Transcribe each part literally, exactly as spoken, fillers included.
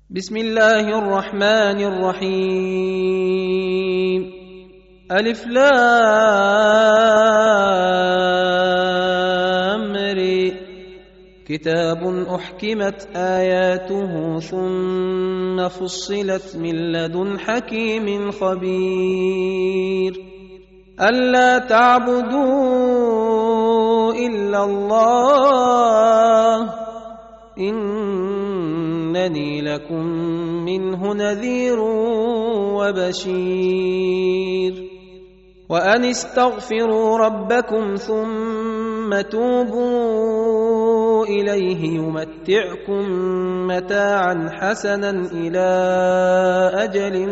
بسم الله الرحمن الرحيم. ألف لام ر. كتاب أحكمت آياته ثم فصلت من لدن حكيم خبير. ألا تعبدوا إلا الله إنني لكم منه نذير وبشير. وأن استغفروا ربكم ثم توبوا إليه يمتعكم متاعا حسنا إلى أجل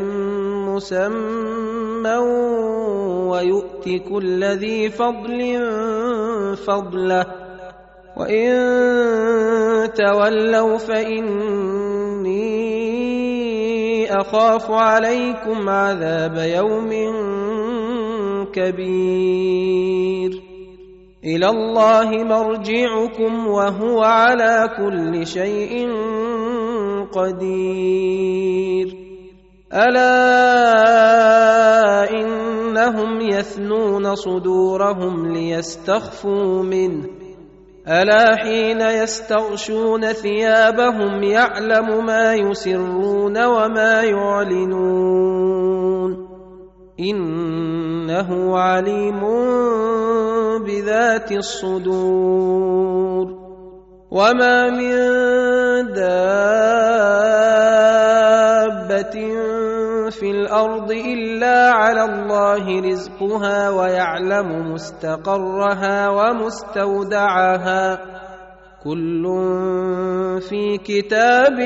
مسمى ويؤت كل ذي فضل فضله وإن تولوا فإني أخاف عليكم عذاب يوم كبير. إلى الله مرجعكم وهو على كل شيء قدير. ألا إنهم يثنون صدورهم ليستخفوا منه ألا حين يستغشون ثيابهم يعلم ما يسرون وما يعلنون إنه عليم بذات الصدور. وما من دابة في الأرض إلا على الله رزقها ويعلم مستقرها ومستودعها كل في كتاب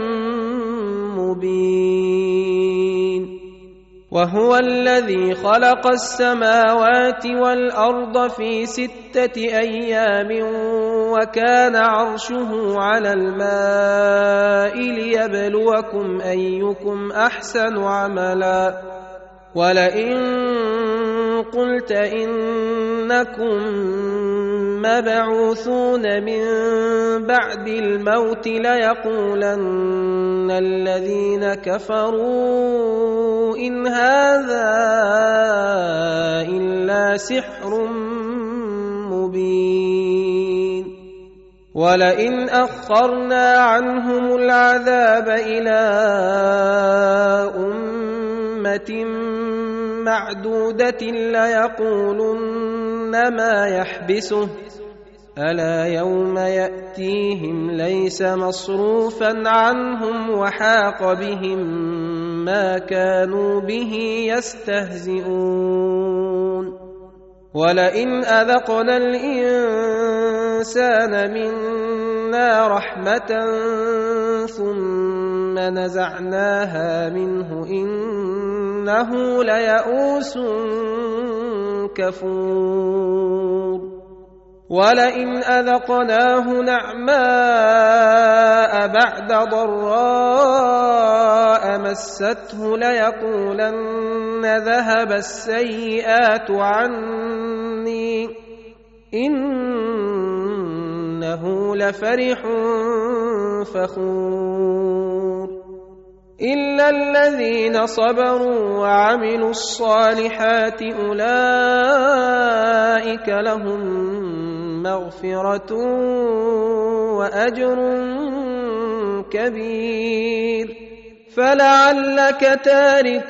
مبين. وهو الذي خلق السماوات والأرض في ستة أيام وكان عرشه على الماء ليبلوكم أيكم أحسن عملا. ولئن قلت إنكم مبعوثون من بعد الموت ليقولن الذين كفروا إن هذا إلا سحر مبين. ولئن أخرنا عنهم العذاب إلى أمة معدودة ليقولن ما يحبسه ألا يوم يأتيهم ليس مصروفا عنهم وحاق بهم ما كانوا به يستهزئون. ولئن أذقنا الإنسان منا رحمة ثم نزعناها منه إنه ليئوس كفور. ولئن أذقناه نعماء بعد ضراء مسته ليقولن ذهب السيئات عني إنه لفرح فخور. إلا الذين صبروا وعملوا الصالحات أولئك لهم مغفرة وأجر كبير. فلعلك تارك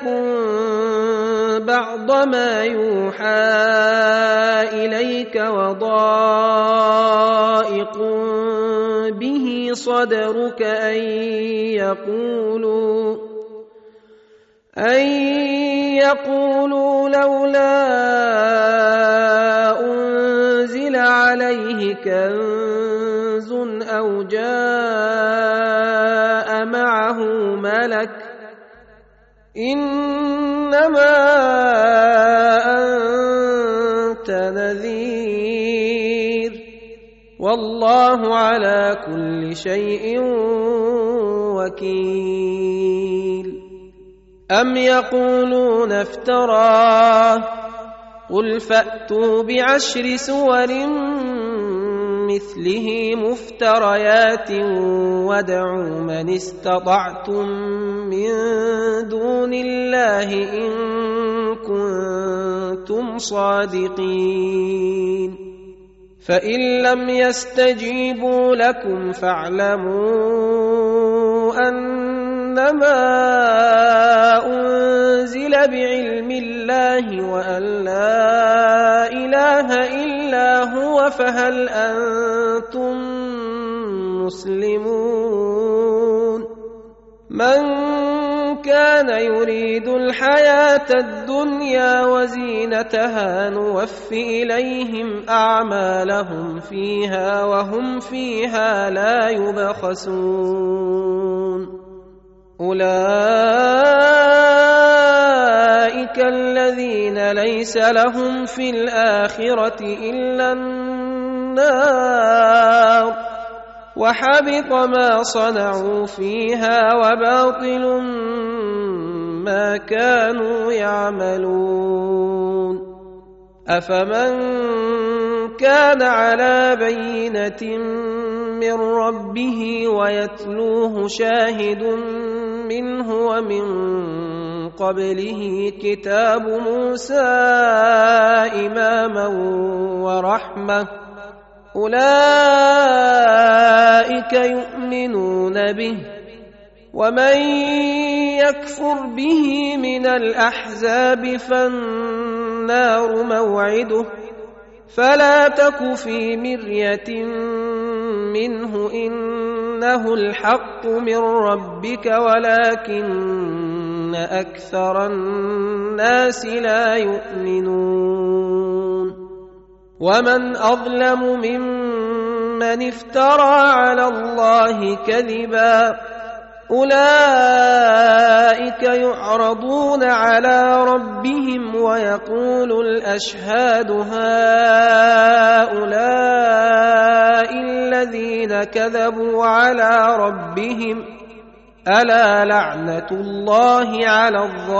بعض ما يوحى إليك وضائق به صدرك أن يقولوا أن يقولوا لولا أنزل عليه كنز أو جاء معه ملك إنما أنت نذير والله على كل شيء وكيل. أم يقولون افتراه قل فأتوا بعشر سور مثله مفتريات وادعوا من استطعتم من دون الله إن كنتم صادقين فإن لم يستجيبوا لكم فاعلموا أنما أنزل بعلم الله وأن لا إله إلا هو فهل أنتم مسلمون من كان يريد الحياة الدنيا وزينتها نوف إليهم أعمالهم فيها وهم فيها لا يبخسون أولئك الذين ليس لهم في الآخرة إلا النار وحبط ما صنعوا فيها وباطل ما كانوا يعملون أفمن كان على بينة من ربه ويتلوه شاهد منه ومن قبله كتاب موسى إماما ورحمة أولئك يؤمنون به ومن يكفر به من الأحزاب فالنار موعده فلا تك في مرية منه إنه الحق من ربك ولكن أكثر الناس لا يؤمنون ومن أظلم ممن افترى على الله كذبا أولئك يعرضون على ربهم ويقول الأشهاد هؤلاء الذين كذبوا على ربهم ألا لعنة الله على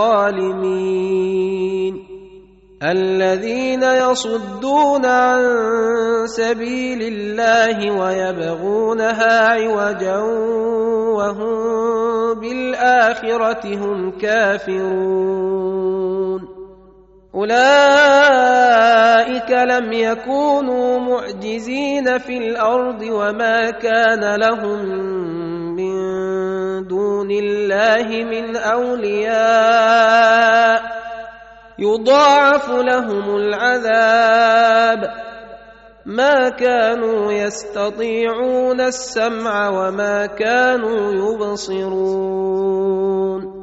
الظالمين الذين يصدون عن سبيل الله ويبغونها عوجا وهم بالآخرة هم كافرون أولئك لم يكونوا معجزين في الأرض وما كان لهم من دون الله من أولياء يضاعف لهم العذاب ما كانوا يستطيعون السمع وما كانوا يبصرون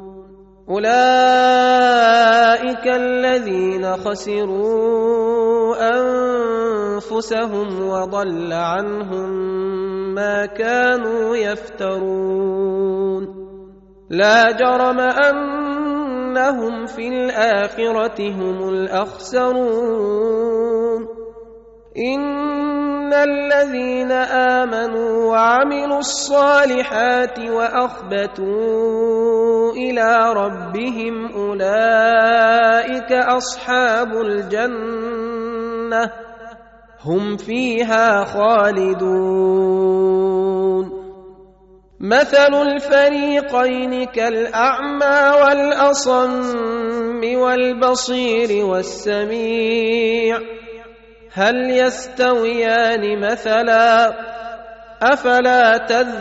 أولئك الذين خسروا أنفسهم وضل عنهم ما كانوا يفترون لا جرم أنهم في الآخرة هم الأخسرون إن الذين آمنوا وعملوا الصالحات وأخبتوا إلى ربهم أولئك أصحاب الجنة هم فيها خالدون مثل الفريقين كالأعمى والأصم والبصير والسميع هل يستويان مثلا أفلا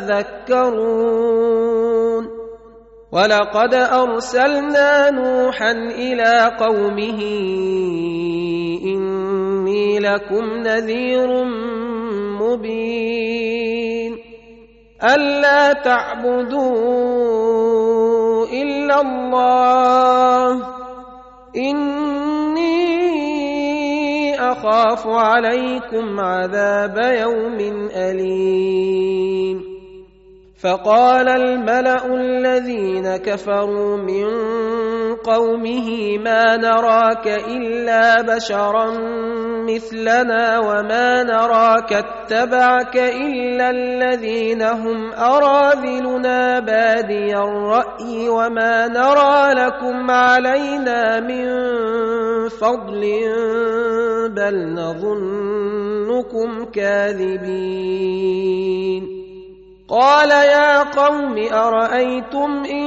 تذكرون ولقد أرسلنا نوحا إلى قومه إني لكم نذير مبين ألا تعبدوا إلا الله إني أخاف عليكم عذاب يوم أليم فقال الملأ الذين كفروا من قومه ما نراك إلا بشرا مثلنا وما نراك اتبعك إلا الذين هم أراذلنا بادي الرأي وما نرى لكم علينا من فضل بل نظنكم كاذبين. قال يا قوم أرأيتم إن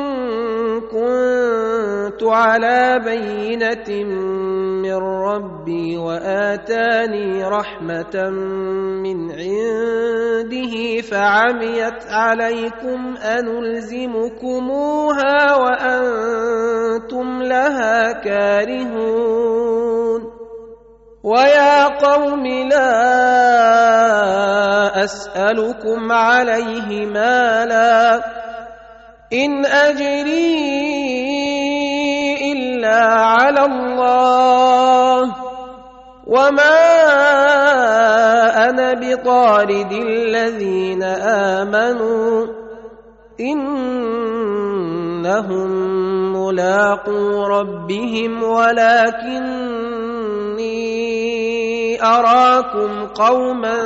كنت على بينة من ربي وآتاني رحمة من عنده فعميت عليكم أنلزمكموها وأنتم لها كارهون. ويا قوم لا أسألكم عليه مالا إن أجري إلا على الله وما أنا بطارد الذين آمنوا إنهم ملاقو ربهم ولكني أراكم قوما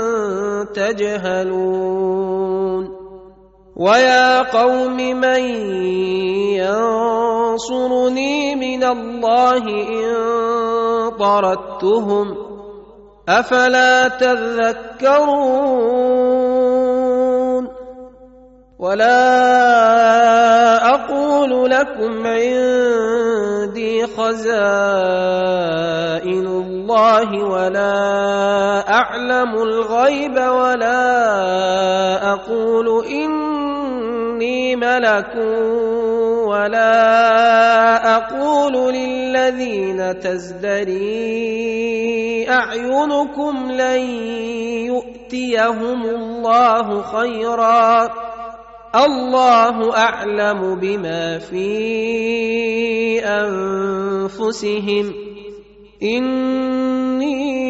تجهلون. ويا قوم من ينصرني من الله إن طردتهم أفلا تذكرون. ولا أقول لكم عندي خزائن الله ولا أعلم الغيب ولا أقول إني ملك ولا أقول للذين تزدري أعينكم لن يؤتيهم الله خيرا الله أعلم بما في أنفسهم إني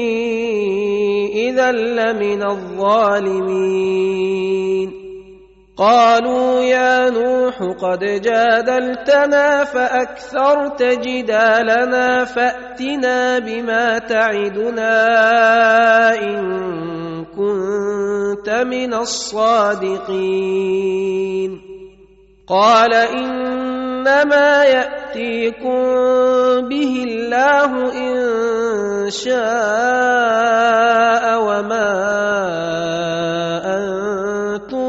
إذا لمن الظالمين. قالوا يا نوح قد جادلتنا فأكثرت جدالنا فأتنا بما تعدنا إن كنت من الصادقين. قال إنما يأتيكم به الله إن شاء وما أنتم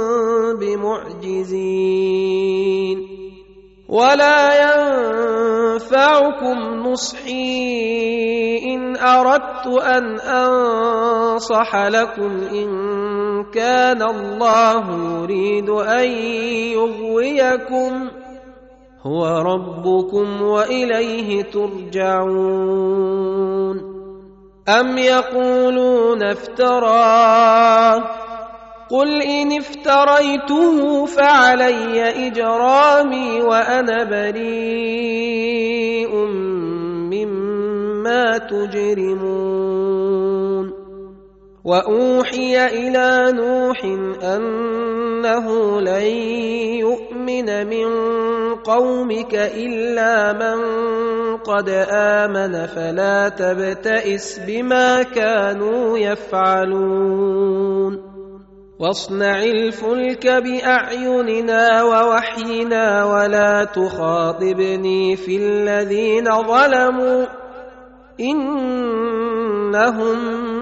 بمعجزين ولا ينفعكم نصحي إن أردت أن أنصح لكم إن كان الله يريد أن يغويكم هو ربكم وإليه ترجعون. أم يقولون افتراه قل إن افتريته فعلي إجرامي وأنا بريء مما تجرمون. وأوحي إلى نوح أنه لن يؤمن من قومك إلا من قد آمن فلا تبتئس بما كانوا يفعلون. واصنع الفلك بأعيننا ووحينا ولا تخاطبني في الذين ظلموا إنهم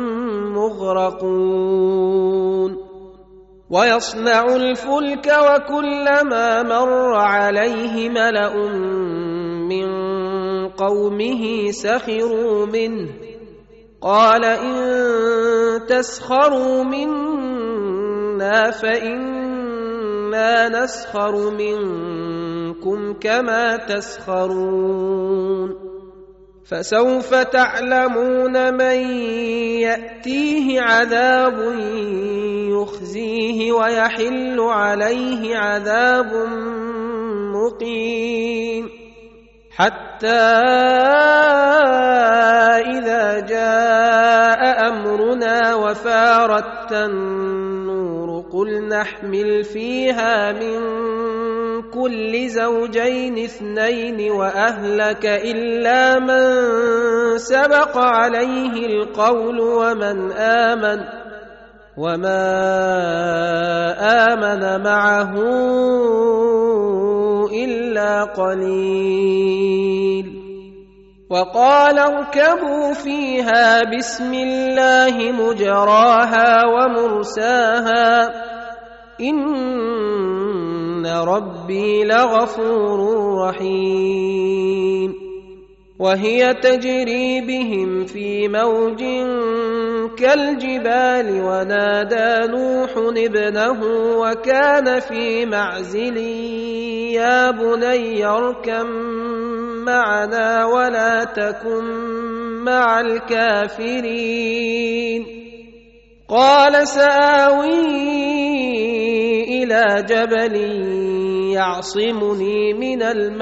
مغرقون. ويصنع الفلك وكلما مر عليه ملأ من قومه سخروا منه قال إن تسخروا منا فإنا نسخر منكم كما تسخرون. فسوف تعلمون من يأتيه عذاب يخزيه ويحل عليه عذاب مقيم. حتى إذا جاء أمرنا وفارت النور قل نحمل فيها من كل زوجين اثنين وأهلك إلا من سبق عليه القول ومن آمن وما آمن معه إلا قليل. وقال اركبوا فيها بسم الله مجراها ومرساها إن ربي لغفور رحيم. وهي تجري بهم في موج كالجبال ونادى نوح ابنه وكان في معزل يا بني اركب معنا ولا تكن مع الكافرين. قال سآوي إلى جبل يعصمني من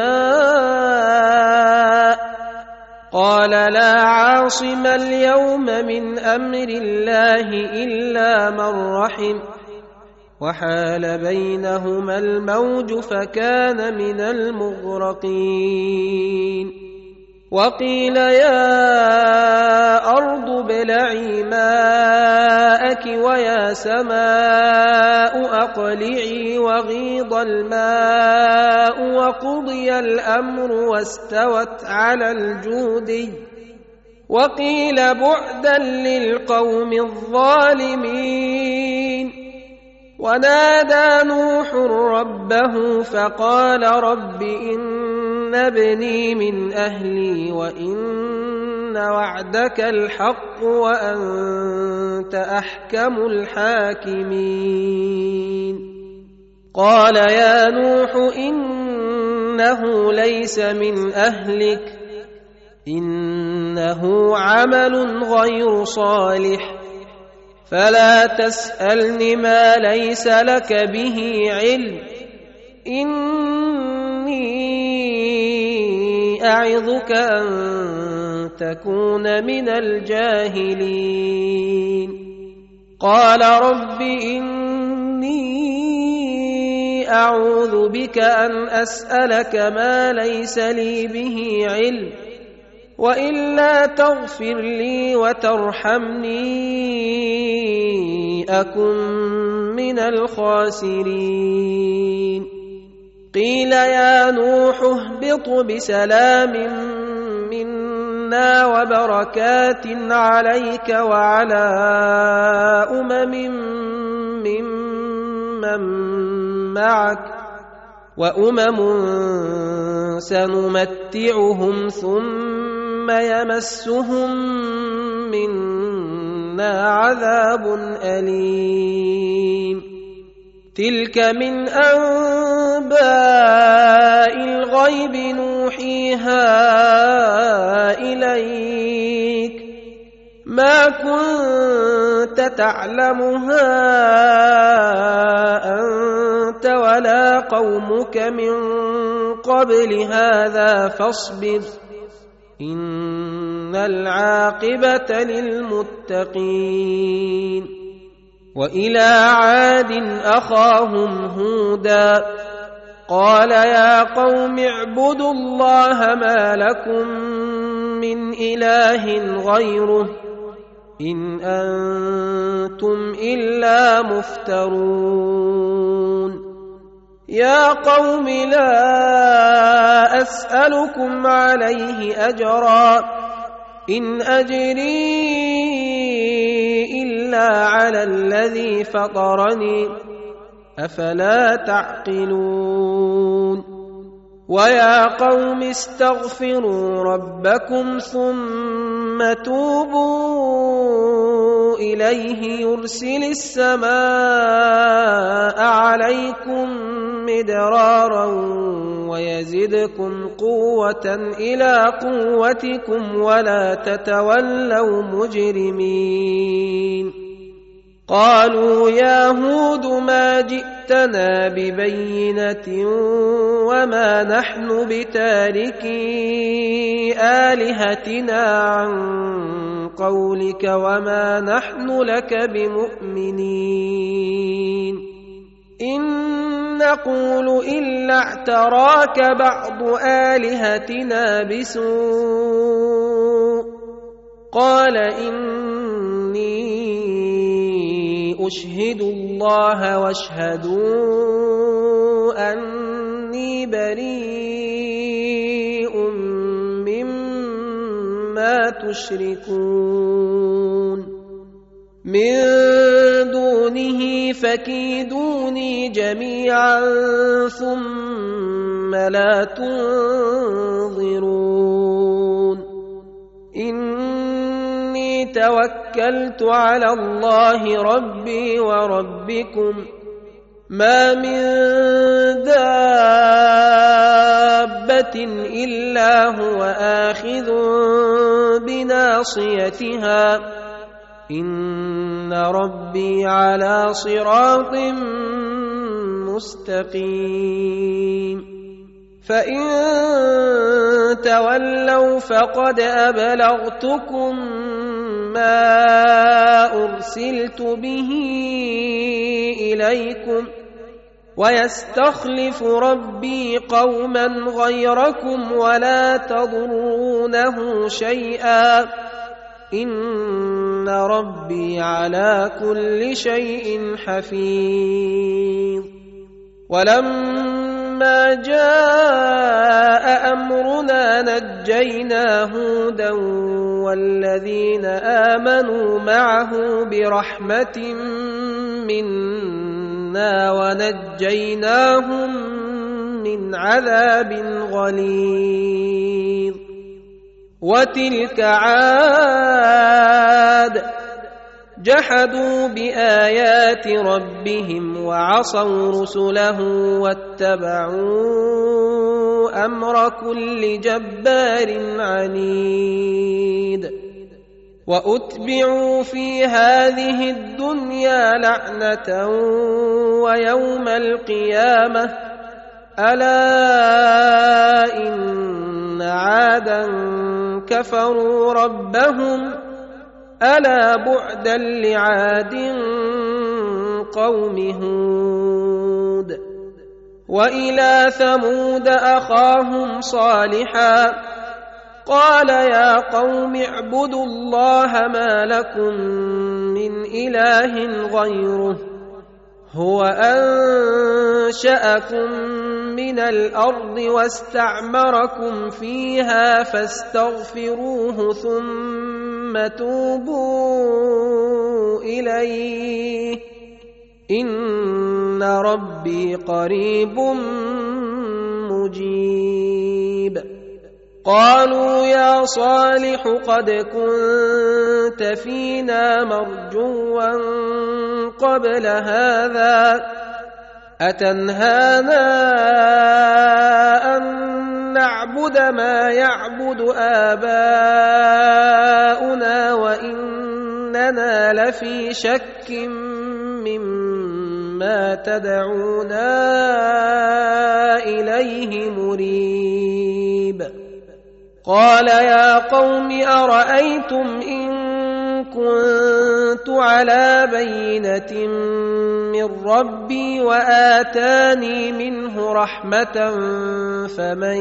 الماء قال لا عاصم اليوم من أمر الله إلا من رحم وحال بينهما الموج فكان من المغرقين. وقيل يا أرض ابلعي ماءك ويا سماء أقلعي وغيض الماء وقضي الأمر واستوت على الجودي وقيل بعدا للقوم الظالمين. ونادى نوح ربه فقال رب إن ابني من أهلي وإن وعدك الحق وأنت أحكم الحاكمين. قال يا نوح إنه ليس من أهلك إنه عمل غير صالح فلا تسألني ما ليس لك به علم إني أعظك أن تكون من الجاهلين. قال رب إني أعوذ بك أن أسألك ما ليس لي به علم وإلا تغفر لي وترحمني أكن من الخاسرين. قيل يا نوح اهبط بسلام منا وبركات عليك وعلى أمم ممن معك وأمم سنمتعهم ثم يمسهم منا عذاب أليم. تلك من أنباء الغيب نوحيها إليك ما كنت تعلمها أنت ولا قومك من قبل هذا فاصبر إن العاقبة للمتقين. وإلى عاد أخاهم هودا قال يا قوم اعبدوا الله ما لكم من إله غيره إن أنتم إلا مفترون. يا قوم لا أسألكم عليه أجرا إن أجري إلا على الذي فطرني أفلا تعقلون. ويا قوم استغفروا ربكم ثم توبوا إليه يرسل السماء عليكم مدرارا ويزدكم قوة إلى قوتكم ولا تتولوا مجرمين. قالوا يا هود ما جئتنا ببينة وما نحن بتاركي آلهتنا عن قولك وما نحن لك بمؤمنين. إن نقول إلا اعتراك بعض آلهتنا بسوء قال إني أشهد الله واشهدوا أني بريء مما تشركون من دونه فكيدوني جميعا ثم لا تنظرون إني توكلت على الله ربي وربكم ما من دابة إلا هو آخذ بناصيتها إن ربي على صراط مستقيم فإن تولوا فقد أبلغتكم ما أرسلت به إليكم ويستخلف ربي قوما غيركم ولا تضرونه شيئا إن ربي على كل شيء حفيظ ولما جاء أمرنا نجينا هودا والذين آمنوا معه برحمة منا ونجيناهم من عذاب غليظ وتلك عاد جحدوا بآيات ربهم وعصوا رسله واتبعوا أمر كل جبار عنيد وأتبعوا في هذه الدنيا لعنة ويوم القيامة ألا إن عادا كفروا ربهم ألا بعدا لعاد قوم هود وإلى ثمود أخاهم صالحا قال يا قوم اعبدوا الله ما لكم من إله غيره هو أنشأكم من الأرض واستعمركم فيها فاستغفروه ثم توبوا إليه إن ربي قريب مجيب قالوا يا صالح قد كنت فينا مرجوا قبل هذا أتنهانا أن نعبد ما يعبد آباؤنا وإننا لفي شك مما تدعونا إليه مريب قال يا قوم أرأيتم إن كنت على بينة من ربي وآتاني منه رحمة فمن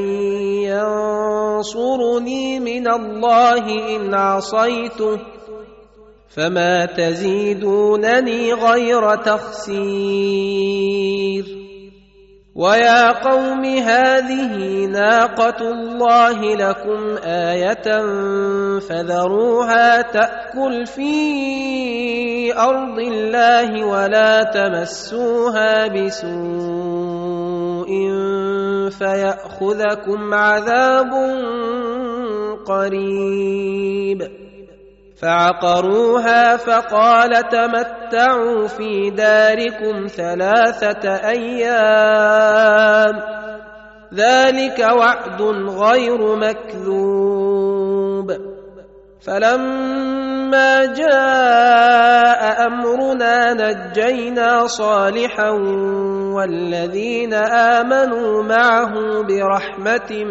ينصرني من الله إن عصيته فما تزيدونني غير تخسير ويا قوم هذه ناقة الله لكم آية فذروها تأكل في أرض الله ولا تمسوها بسوء فيأخذكم عذاب قريب فعقروها فقال تمتعوا في داركم ثلاثة أيام ذلك وعد غير مكذوب فلما جاء أمرنا نجينا صالحا والذين آمنوا معه برحمة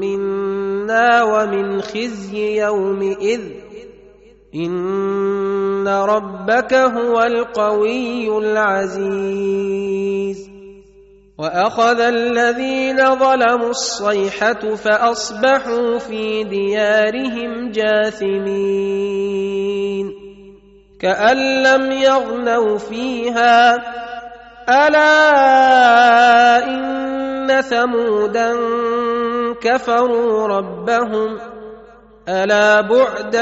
منا ومن خزي يومئذ إن ربك هو القوي العزيز وأخذ الذين ظلموا الصيحة فأصبحوا في ديارهم جاثمين كأن لم يغنوا فيها ألا إن ثمودا كفروا ربهم ألا بعدا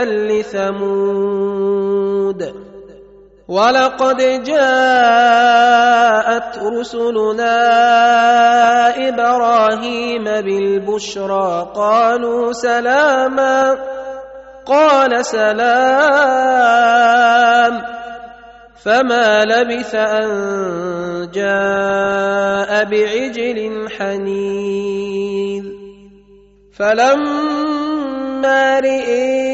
لثمود ولقد جاءت رسلنا إبراهيم بالبشرى قالوا سلاما قال سلام فما لبث أن جاء بعجل حنيذ فلما رئي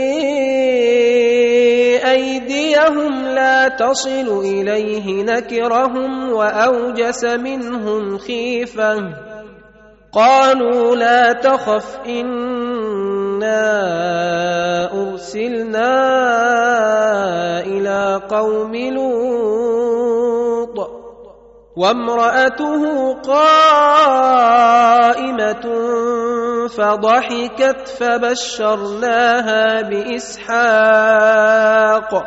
أيديهم لا تصل إليه نكرهم وأوجس منهم خيفة قالوا لا تخف إنا أرسلنا إلى قوم لوط وامرأته قائمة فضحكت فبشرناها بإسحاق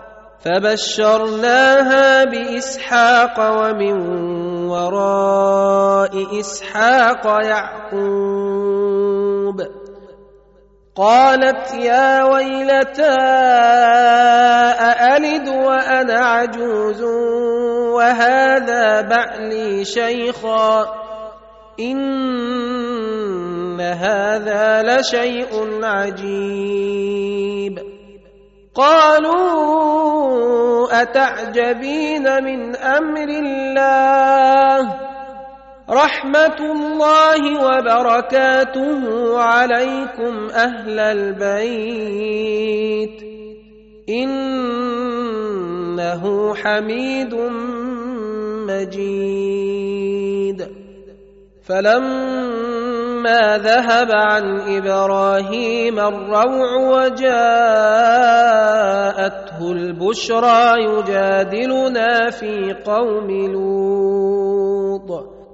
فبشرناها بإسحاق ومن وراء إسحاق يعقوب قالت يا ويلتى أألد وأنا عجوز وهذا بعلي شيخا إن هذا لشيء عجيب قالوا أتعجبين من أمر الله رحمة الله وبركاته عليكم أهل البيت إنه حميد مجيد فلما ذهب عن إبراهيم الروع وجاءته البشرى يجادلنا في قوم لوط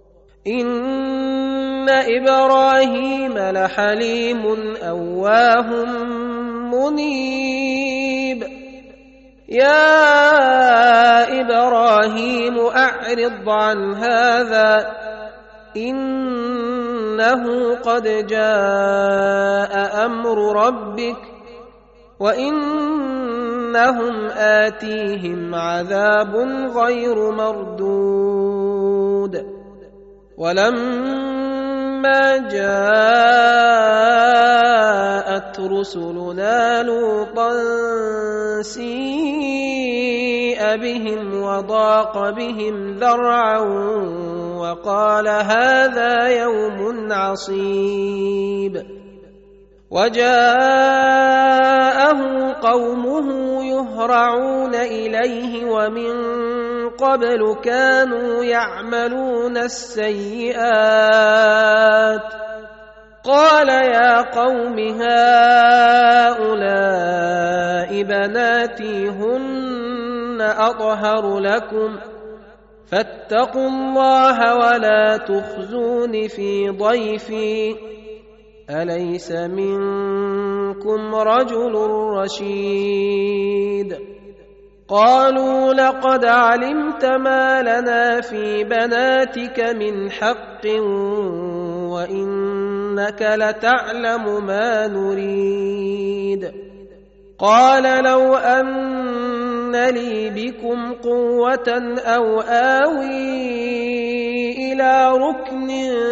إن إبراهيم لحليم أواه منيب يا إبراهيم أعرض عن هذا إنه قد جاء أمر ربك وإنهم آتيهم عذاب غير مردود ولما جاءت رسلنا لوطا سيء بهم وضاق بهم ذرعا وقال هذا يوم عصيب وجاءه قومه يهرعون إليه ومن قبل كانوا يعملون السيئات قال يا قوم هؤلاء بناتي هن أطهر لكم فاتقوا الله ولا تخزون في ضيفي أليس منكم رجل رشيد قالوا لقد علمت ما لنا في بناتك من حق وإنك لتعلم ما نريد قال لو أن لي بكم قوة أو آوي إلى ركن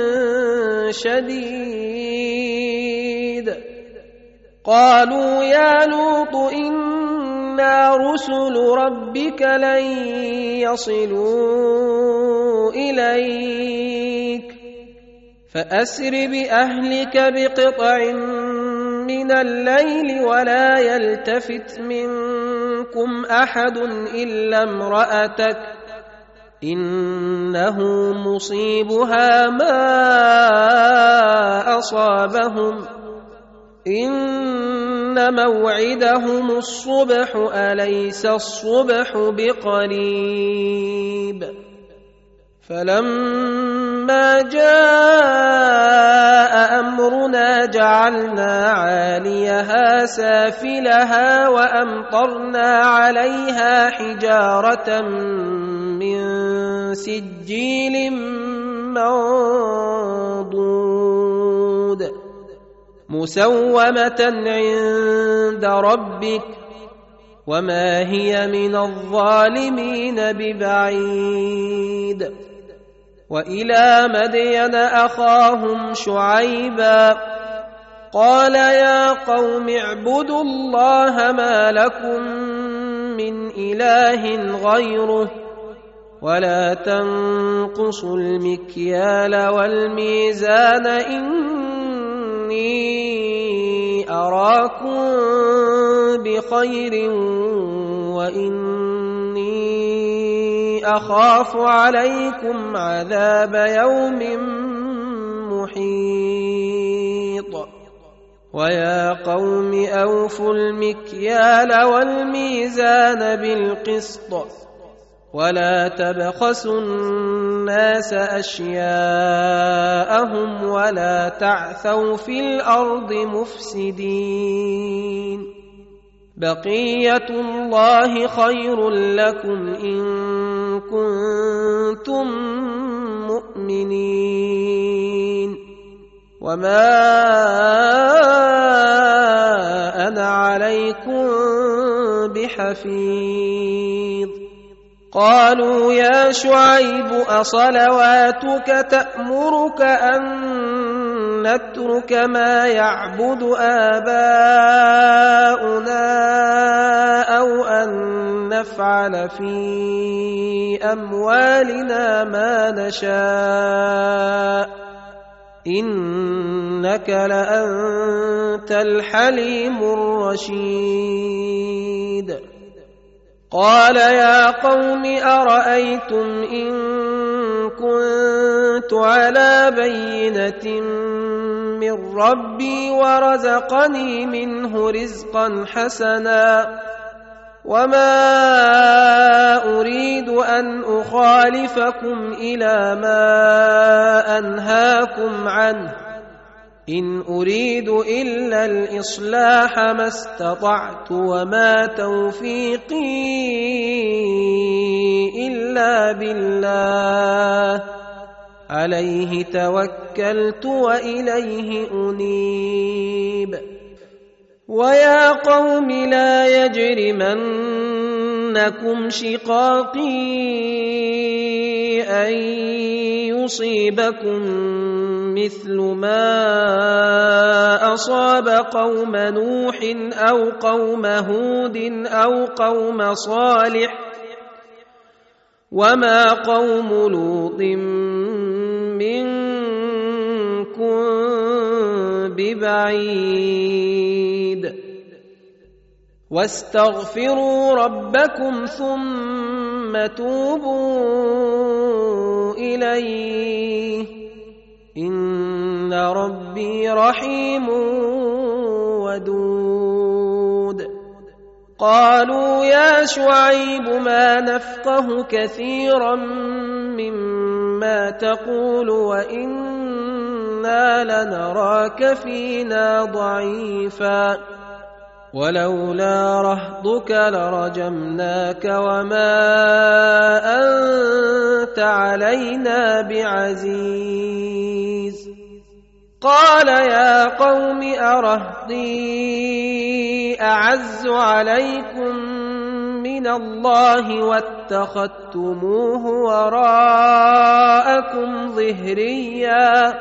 شديد قالوا يا لوط إنا رسل ربك لن يصلوا إليك فأسر بأهلك بقطع من الليل ولا يلتفت منكم أحد إلا امرأتك إنه مصيبها ما أصابهم إن موعدهم الصبح أليس الصبح بقريب فلما جاء أمرنا جعلنا عاليها سافلها وأمطرنا عليها حجارة من سجيل منضود مسومة عند ربك وما هي من الظالمين ببعيد وإلى مدين أخاهم شعيبا قال يا قوم اعبدوا الله ما لكم من إله غيره ولا تنقصوا المكيال والميزان إني أراكم بخير وإني أخاف عليكم عذاب يوم محيط ويا قوم أوفوا المكيال والميزان بالقسط ولا تبخسوا الناس أشياءهم ولا تعثوا في الأرض مفسدين بقية الله خير لكم إن كنتم مؤمنين وما أنا عليكم بحفيظ قالوا يا شعيب أصلواتك تأمرك أن نترك ما يعبد آباؤنا أو أن نفعل في أموالنا ما نشاء إنك لأنت الحليم الرشيد قال يا قوم أرأيتم إن كنت على بينة من ربي ورزقني منه رزقا حسنا وما أريد أن أخالفكم إلى ما أنهاكم عنه إن أريد إلا الإصلاح ما استطعت وما توفيقي إلا بالله عليه توكلت وإليه أنيب ويا قوم لا يجرمنكم شقاقي أن يصيبكم مثل ما أصاب قوم نوح أو قوم هود أو قوم صالح وما قوم لوط منكم ببعيد واستغفروا ربكم ثم توبوا إليه إن ربي رحيم ودود قالوا يا شعيب ما نفقه كثيرا مما تقول وإنا لنراك فينا ضعيفا ولولا رهطك لرجمناك وما أنت علينا بعزيز قال يا قوم أرهطي أعز عليكم من الله واتخذتموه وراءكم ظهريا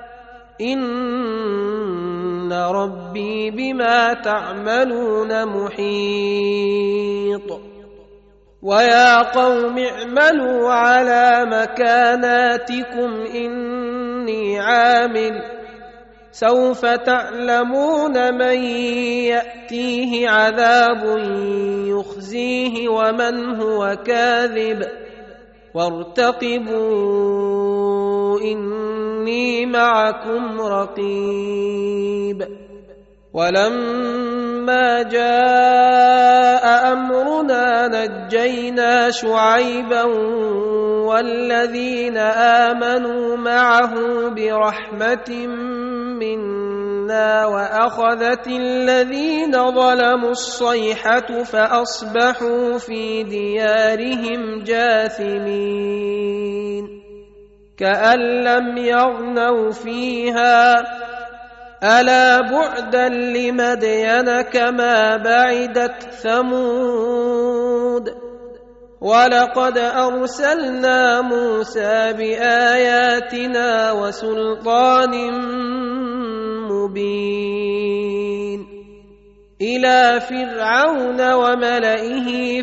إن ربي بما تعملون محيط ويا قوم اعملوا على مكاناتكم إني عامل سوف تعلمون من يأتيه عذاب يخزيه ومن هو كاذب وارتقبوا إني معكم رقيب ولما فلما جاء أمرنا نجينا شعيبا والذين آمنوا معه برحمة منا وأخذت الذين ظلموا الصيحة فأصبحوا في ديارهم جاثمين كأن لم يغنوا فيها ألا بعدا لمدين كما بعدت ثمود ولقد أرسلنا موسى بآياتنا وسلطان مبين إلى فرعون وملئه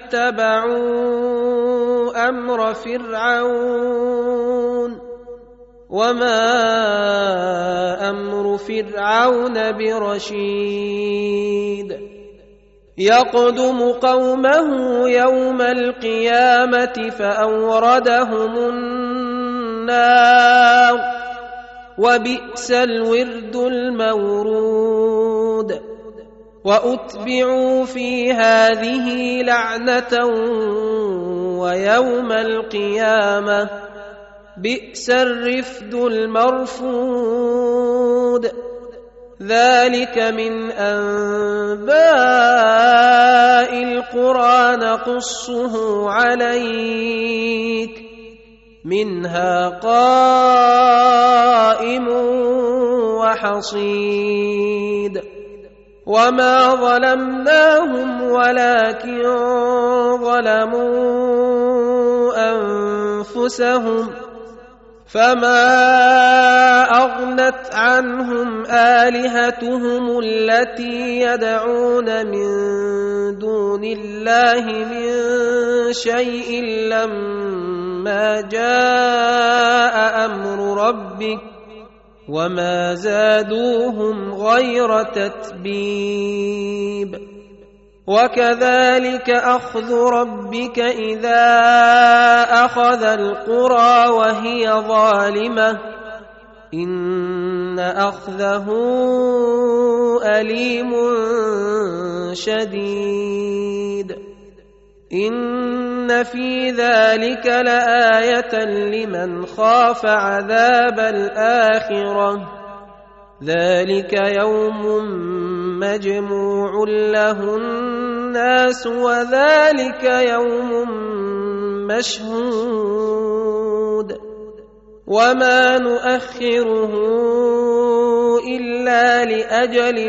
فاتبعوا أمر فرعون وما أمر فرعون برشيد يقدم قومه يوم القيامة فأوردهم النار وبئس الورد المورود وأتبعوا في هذه لعنة ويوم القيامة بئس الرفد المرفود ذلك من أنباء القرى نقصه عليك منها قائم وحصيد وما ظلمناهم ولكن ظلموا أنفسهم فما أغنت عنهم آلهتهم التي يدعون من دون الله من شيء لما جاء أمر ربك وما زادوهم غير تتبيب وكذلك أخذ ربك إذا أخذ القرى وهي ظالمة إن أخذه أليم شديد إن في ذلك لآية لمن خاف عذاب الآخرة ذلك يوم مجموع له الناس وذلك يوم مشهود وما نؤخره إلا لأجل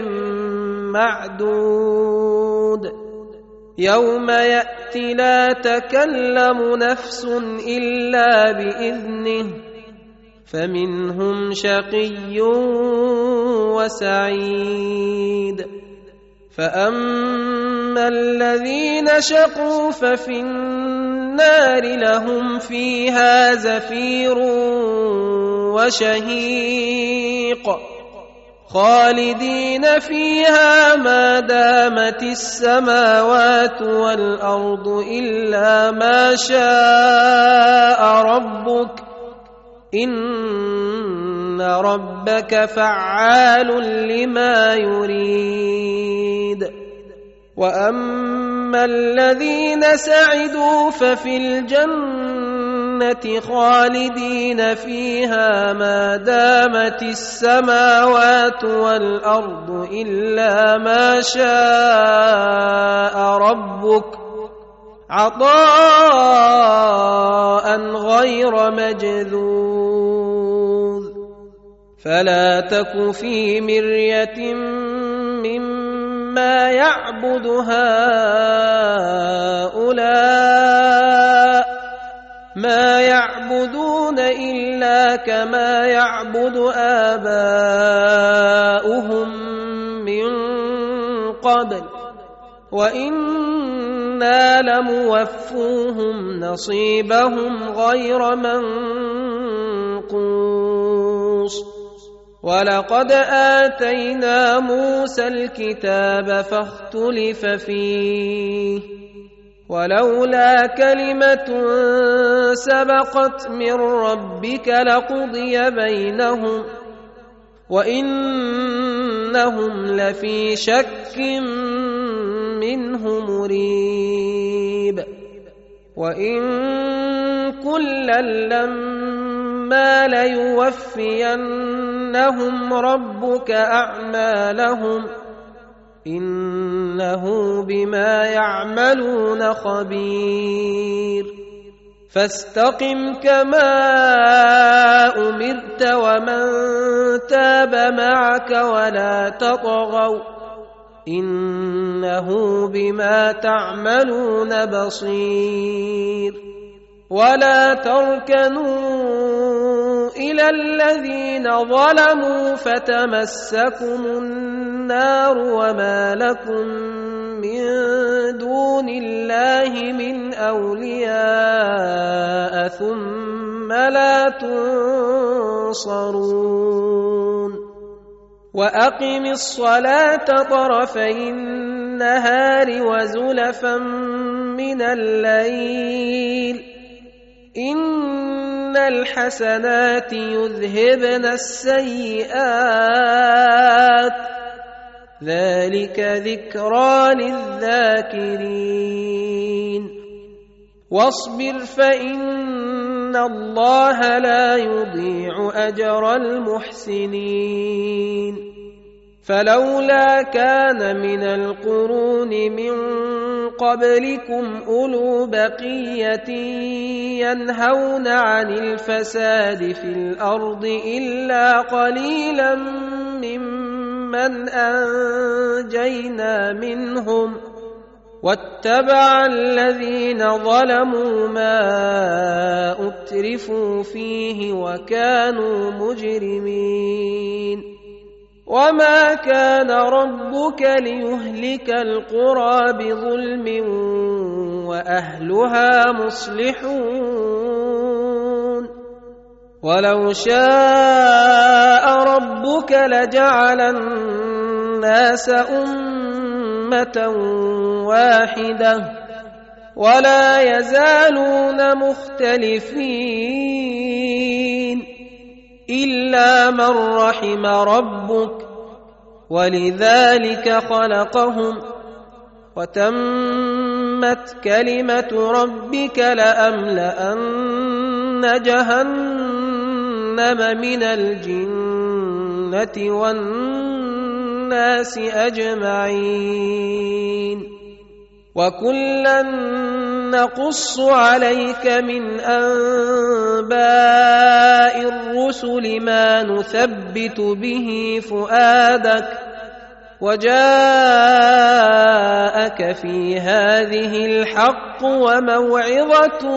معدود يوم يأتي لا تكلم نفس إلا بإذنه فمنهم شقي وسعيد فأما الذين شقوا ففي النار لهم فيها زفير وشهيق خالدين فيها ما دامت السماوات والأرض إلا ما شاء ربك إن ربك فعال لما يريد وأما الذين سعدوا ففي الجنة خالدين فيها ما دامت السماوات والأرض إلا ما شاء ربك عطاء غير مجذوذ فلا تك في مرية مما يعبد هؤلاء ما يعبدون إلا كما يعبد آباؤهم من قبل وإنا لموفوهم نصيبهم غير منقوص ولقد آتينا موسى الكتاب فاختلف فيه ولولا كلمة سبقت من ربك لقضي بينهم وإن إنهم لفي شك منه مريب وإن كلا لما ليوفينهم ربك أعمالهم إنه بما يعملون خبير فاستقم كما أمرت ومن تاب معك ولا تطغوا إنه بما تعملون بصير ولا تركنوا إلى الذين ظلموا فتمسكم النار وما لكم من دون الله من أولياء ثم لا تنصرون وأقم الصلاة طرفي النهار وزلفا من الليل إن الحسنات يذهبن السيئات ذلك ذكرى للذاكرين واصبر فإن الله لا يضيع أجر المحسنين فلولا كان من القرون من قبلكم أولو بقية ينهون عن الفساد في الأرض إلا قليلا ممن أنجينا منهم واتبع الذين ظلموا ما أترفوا فيه وكانوا مجرمين وما كان ربك ليهلك القرى بظلم وأهلها مصلحون ولو شاء ربك لجعل الناس أمة واحدة ولا يزالون مختلفين إلا من رحم ربك ولذلك خلقهم وتمت كلمة ربك لأملأن جهنم من الجنة والناس أجمعين وكلا نقص عليك من أنباء الرسل ما نثبت به فؤادك وجاءك في هذه الحق وموعظة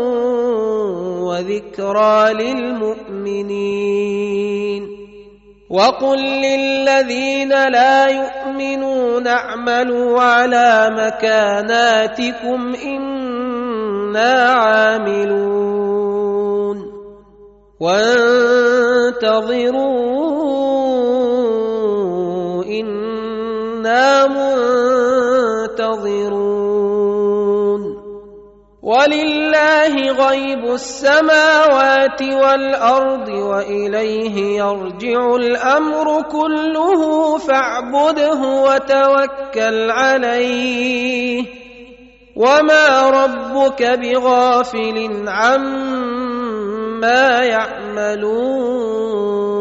وذكرى للمؤمنين وقل للذين لا يؤمنون اعملوا على مكاناتكم إنا عاملون وانتظروا إنا منتظرون ولله غيب السماوات والأرض وإليه يرجع الأمر كله فاعبده وتوكل عليه وما ربك بغافل عما يعملون